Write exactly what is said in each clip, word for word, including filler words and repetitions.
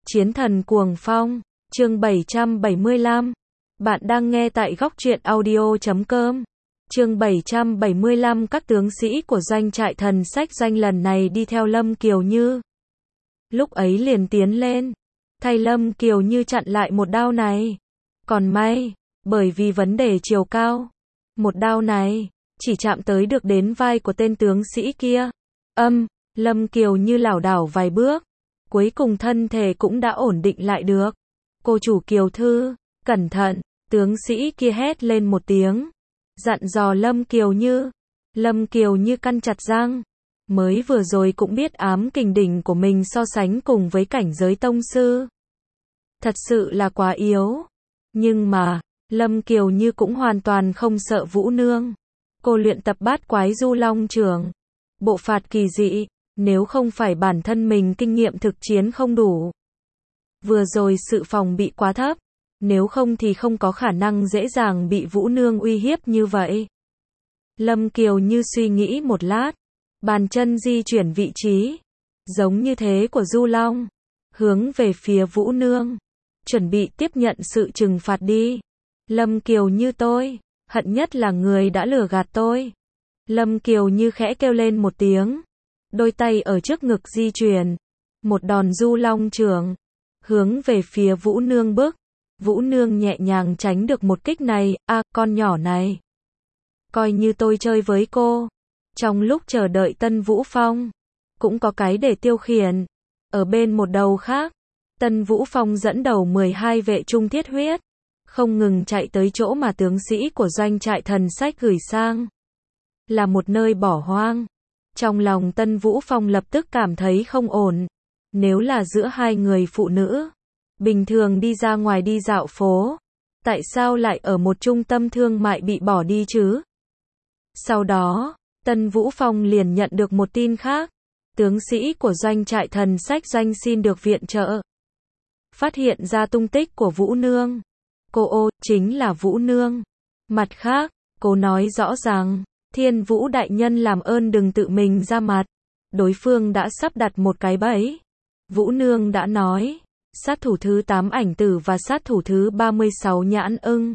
Chiến thần cuồng phong, chương bảy trăm bảy mươi lăm. Bạn đang nghe tại góc truyện audio chấm com. Chương bảy trăm bảy mươi lăm. Các tướng sĩ của doanh trại thần sách doanh lần này đi theo Lâm Kiều Như. Lúc ấy liền tiến lên, thay Lâm Kiều Như chặn lại một đao này. Còn may, bởi vì vấn đề chiều cao, một đao này chỉ chạm tới được đến vai của tên tướng sĩ kia. Âm, Lâm Kiều Như lảo đảo vài bước, cuối cùng thân thể cũng đã ổn định lại được. Cô chủ Kiều Thư, cẩn thận, tướng sĩ kia hét lên một tiếng, dặn dò Lâm Kiều Như. Lâm Kiều Như căn chặt răng, mới vừa rồi cũng biết ám kình đỉnh của mình so sánh cùng với cảnh giới tông sư, thật sự là quá yếu. Nhưng mà, Lâm Kiều Như cũng hoàn toàn không sợ Vũ Nương. Cô luyện tập bát quái du long trường, bộ phạt kỳ dị, nếu không phải bản thân mình kinh nghiệm thực chiến không đủ, vừa rồi sự phòng bị quá thấp, nếu không thì không có khả năng dễ dàng bị Vũ Nương uy hiếp như vậy. Lâm Kiều Như suy nghĩ một lát, bàn chân di chuyển vị trí, giống như thế của Du Long, hướng về phía Vũ Nương, chuẩn bị tiếp nhận sự trừng phạt đi. Lâm Kiều Như tôi, hận nhất là người đã lừa gạt tôi. Lâm Kiều Như khẽ kêu lên một tiếng, đôi tay ở trước ngực di chuyển, một đòn Du Long trưởng, hướng về phía Vũ Nương bức. Vũ Nương nhẹ nhàng tránh được một kích này. A, à, con nhỏ này, coi như tôi chơi với cô. Trong lúc chờ đợi Tân Vũ Phong, cũng có cái để tiêu khiển. Ở bên một đầu khác, Tân Vũ Phong dẫn đầu mười hai vệ trung thiết huyết, không ngừng chạy tới chỗ mà tướng sĩ của doanh trại thần sách gửi sang. Là một nơi bỏ hoang. Trong lòng Tân Vũ Phong lập tức cảm thấy không ổn. Nếu là giữa hai người phụ nữ, bình thường đi ra ngoài đi dạo phố, tại sao lại ở một trung tâm thương mại bị bỏ đi chứ? Sau đó, Tân Vũ Phong liền nhận được một tin khác. Tướng sĩ của doanh trại thần sách doanh xin được viện trợ. Phát hiện ra tung tích của Vũ Nương. Cô ô, chính là Vũ Nương. Mặt khác, cô nói rõ ràng, Thiên Vũ đại nhân làm ơn đừng tự mình ra mặt. Đối phương đã sắp đặt một cái bẫy. Vũ Nương đã nói, sát thủ thứ tám ảnh tử và sát thủ thứ ba mươi sáu nhãn ưng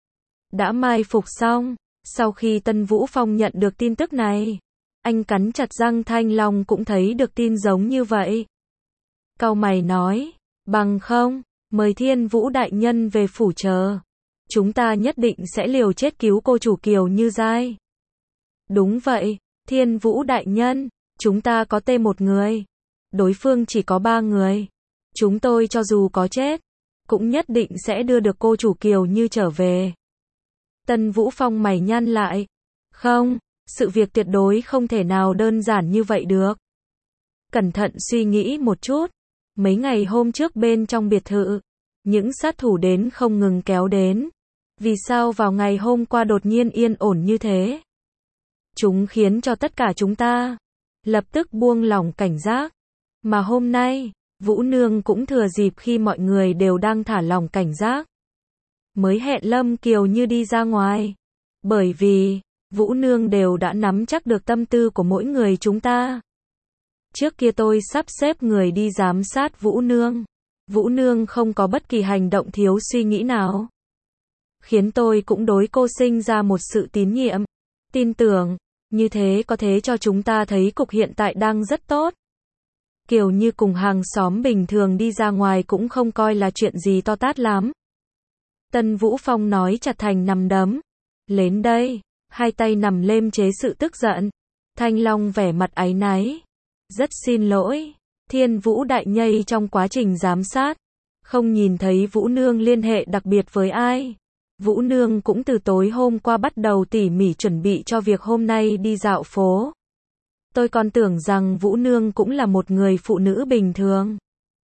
đã mai phục xong. Sau khi Tân Vũ Phong nhận được tin tức này, anh cắn chặt răng. Thanh Long cũng thấy được tin giống như vậy. Cau mày nói, bằng không, mời Thiên Vũ đại nhân về phủ chờ. Chúng ta nhất định sẽ liều chết cứu cô chủ Kiều Như giai. Đúng vậy, Thiên Vũ đại nhân, chúng ta có tê một người. Đối phương chỉ có ba người. Chúng tôi cho dù có chết, cũng nhất định sẽ đưa được cô chủ Kiều Như trở về. Tân Vũ Phong mày nhăn lại. Không, sự việc tuyệt đối không thể nào đơn giản như vậy được. Cẩn thận suy nghĩ một chút. Mấy ngày hôm trước bên trong biệt thự, những sát thủ đến không ngừng kéo đến. Vì sao vào ngày hôm qua đột nhiên yên ổn như thế? Chúng khiến cho tất cả chúng ta lập tức buông lỏng cảnh giác. Mà hôm nay, Vũ Nương cũng thừa dịp khi mọi người đều đang thả lỏng cảnh giác, mới hẹn Lâm Kiều Như đi ra ngoài. Bởi vì, Vũ Nương đều đã nắm chắc được tâm tư của mỗi người chúng ta. Trước kia tôi sắp xếp người đi giám sát Vũ Nương. Vũ Nương không có bất kỳ hành động thiếu suy nghĩ nào, khiến tôi cũng đối cô sinh ra một sự tín nhiệm, tin tưởng. Như thế có thể cho chúng ta thấy cục hiện tại đang rất tốt. Kiều Như cùng hàng xóm bình thường đi ra ngoài cũng không coi là chuyện gì to tát lắm. Tân Vũ Phong nói chặt thành nắm đấm. Lên đây, hai tay nằm lêm chế sự tức giận. Thanh Long vẻ mặt áy náy. Rất xin lỗi, Thiên Vũ đại nhây trong quá trình giám sát, không nhìn thấy Vũ Nương liên hệ đặc biệt với ai. Vũ Nương cũng từ tối hôm qua bắt đầu tỉ mỉ chuẩn bị cho việc hôm nay đi dạo phố. Tôi còn tưởng rằng Vũ Nương cũng là một người phụ nữ bình thường.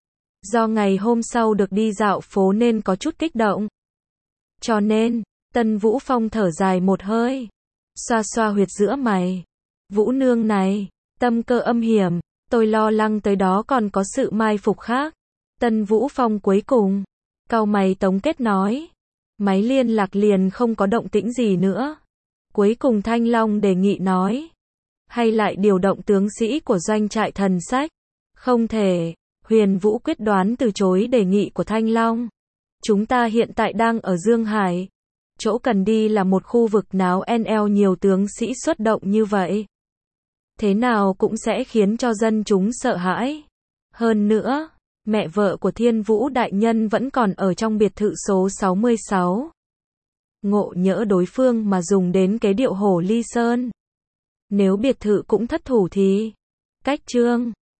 Do ngày hôm sau được đi dạo phố nên có chút kích động. Cho nên, Tân Vũ Phong thở dài một hơi, xoa xoa huyệt giữa mày. Vũ Nương này, tâm cơ âm hiểm, tôi lo lắng tới đó còn có sự mai phục khác. Tân Vũ Phong cuối cùng, cau mày tổng kết nói. Máy liên lạc liền không có động tĩnh gì nữa. Cuối cùng Thanh Long đề nghị nói, hay lại điều động tướng sĩ của doanh trại thần sách. Không thể, Huyền Vũ quyết đoán từ chối đề nghị của Thanh Long. Chúng ta hiện tại đang ở Dương Hải. Chỗ cần đi là một khu vực náo en eo nhiều tướng sĩ xuất động như vậy. Thế nào cũng sẽ khiến cho dân chúng sợ hãi. Hơn nữa, mẹ vợ của Thiên Vũ đại nhân vẫn còn ở trong biệt thự số sáu mươi sáu. Ngộ nhỡ đối phương mà dùng đến kế điệu hổ ly sơn. Nếu biệt thự cũng thất thủ thì... Cách Trương